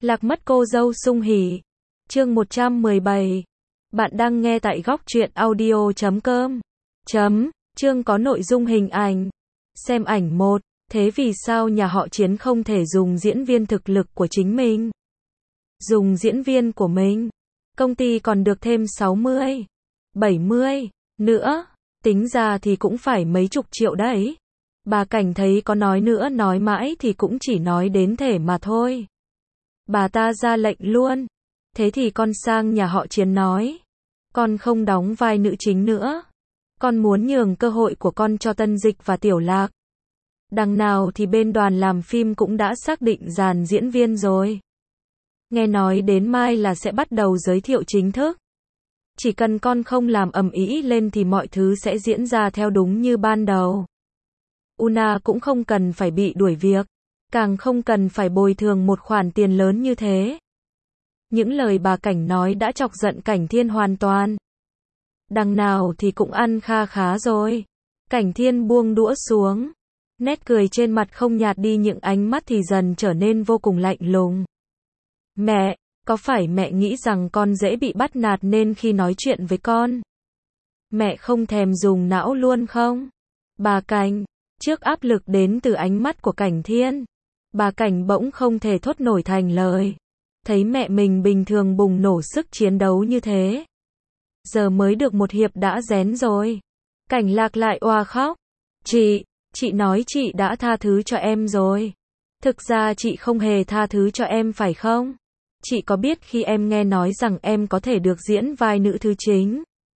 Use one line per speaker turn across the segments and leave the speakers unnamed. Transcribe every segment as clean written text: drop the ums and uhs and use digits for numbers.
Lạc mất cô dâu sung hỉ. Chương 117. Bạn đang nghe tại góc truyện audio.com. Chương có nội dung hình ảnh. Xem ảnh 1. Thế vì sao nhà họ Chiến không thể dùng diễn viên thực lực của chính mình? Dùng diễn viên của mình. Công ty còn được thêm 60, 70 nữa. Tính ra thì cũng phải mấy chục triệu đấy. Bà Cảnh thấy có nói nữa nói mãi thì cũng chỉ nói đến thể mà thôi. Bà ta ra lệnh luôn. Thế thì con sang nhà họ Chiến nói. Con không đóng vai nữ chính nữa. Con muốn nhường cơ hội của con cho Tân Dịch và Tiểu Lạc. Đằng nào thì bên đoàn làm phim cũng đã xác định dàn diễn viên rồi. Nghe nói đến mai là sẽ bắt đầu giới thiệu chính thức. Chỉ cần con không làm ầm ĩ lên thì mọi thứ sẽ diễn ra theo đúng như ban đầu. Una cũng không cần phải bị đuổi việc, càng không cần phải bồi thường một khoản tiền lớn như thế. Những lời bà Cảnh nói đã chọc giận Cảnh Thiên hoàn toàn. Đằng nào thì cũng ăn kha khá rồi. Cảnh Thiên buông đũa xuống. Nét cười trên mặt không nhạt đi, những ánh mắt thì dần trở nên vô cùng lạnh lùng. Mẹ, có phải mẹ nghĩ rằng con dễ bị bắt nạt nên khi nói chuyện với con, mẹ không thèm dùng não luôn không? Bà Cảnh, trước áp lực đến từ ánh mắt của Cảnh Thiên, bà Cảnh bỗng không thể thốt nổi thành lời. Thấy mẹ mình bình thường bùng nổ sức chiến đấu như thế, giờ mới được một hiệp đã rén rồi. Cảnh Lạc lại oa khóc. Chị nói chị đã tha thứ cho em rồi. Thực ra chị không hề tha thứ cho em phải không? Chị có biết khi em nghe nói rằng em có thể được diễn vai nữ thứ chính,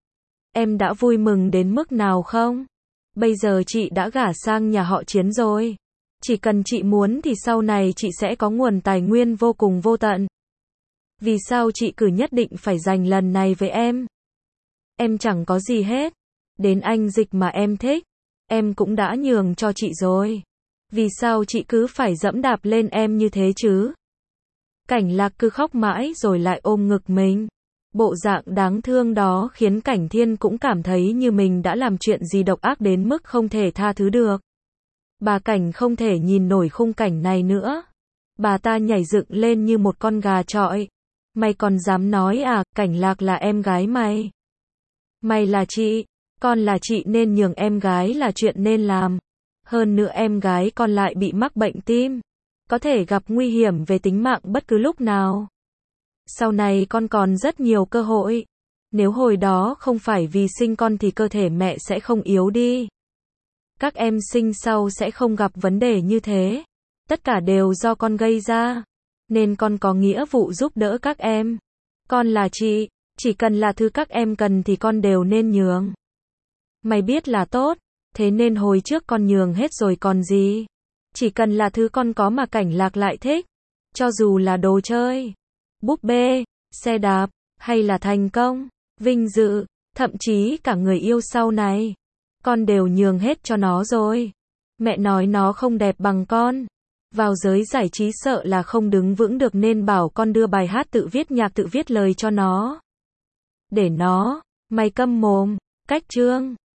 em đã vui mừng đến mức nào không? Bây giờ chị đã gả sang nhà họ Chiến rồi. Chỉ cần chị muốn thì sau này chị sẽ có nguồn tài nguyên vô cùng vô tận. Vì sao chị cứ nhất định phải giành lần này với em? Em chẳng có gì hết. Đến anh Dịch mà em thích, em cũng đã nhường cho chị rồi. Vì sao chị cứ phải dẫm đạp lên em như thế chứ? Cảnh Lạc cứ khóc mãi rồi lại ôm ngực mình. Bộ dạng đáng thương đó khiến Cảnh Thiên cũng cảm thấy như mình đã làm chuyện gì độc ác đến mức không thể tha thứ được. Bà Cảnh không thể nhìn nổi khung cảnh này nữa. Bà ta nhảy dựng lên như một con gà trọi. Mày còn dám nói à? Cảnh Lạc là em gái mày. Mày là chị, con là chị nên nhường em gái là chuyện nên làm. Hơn nữa em gái con lại bị mắc bệnh tim, có thể gặp nguy hiểm về tính mạng bất cứ lúc nào. Sau này con còn rất nhiều cơ hội. Nếu hồi đó không phải vì sinh con thì cơ thể mẹ sẽ không yếu đi. Các em sinh sau sẽ không gặp vấn đề như thế. Tất cả đều do con gây ra. Nên con có nghĩa vụ giúp đỡ các em. Con là chị, chỉ cần là thứ các em cần thì con đều nên nhường. Mày biết là tốt, thế nên hồi trước con nhường hết rồi còn gì. Chỉ cần là thứ con có mà Cảnh Lạc lại thích. Cho dù là đồ chơi, búp bê, xe đạp, hay là thành công, vinh dự, thậm chí cả người yêu sau này, con đều nhường hết cho nó rồi. Mẹ nói nó không đẹp bằng con. Vào giới giải trí sợ là không đứng vững được nên bảo con đưa bài hát tự viết nhạc tự viết lời cho nó. Để nó, mày câm mồm, cách chương.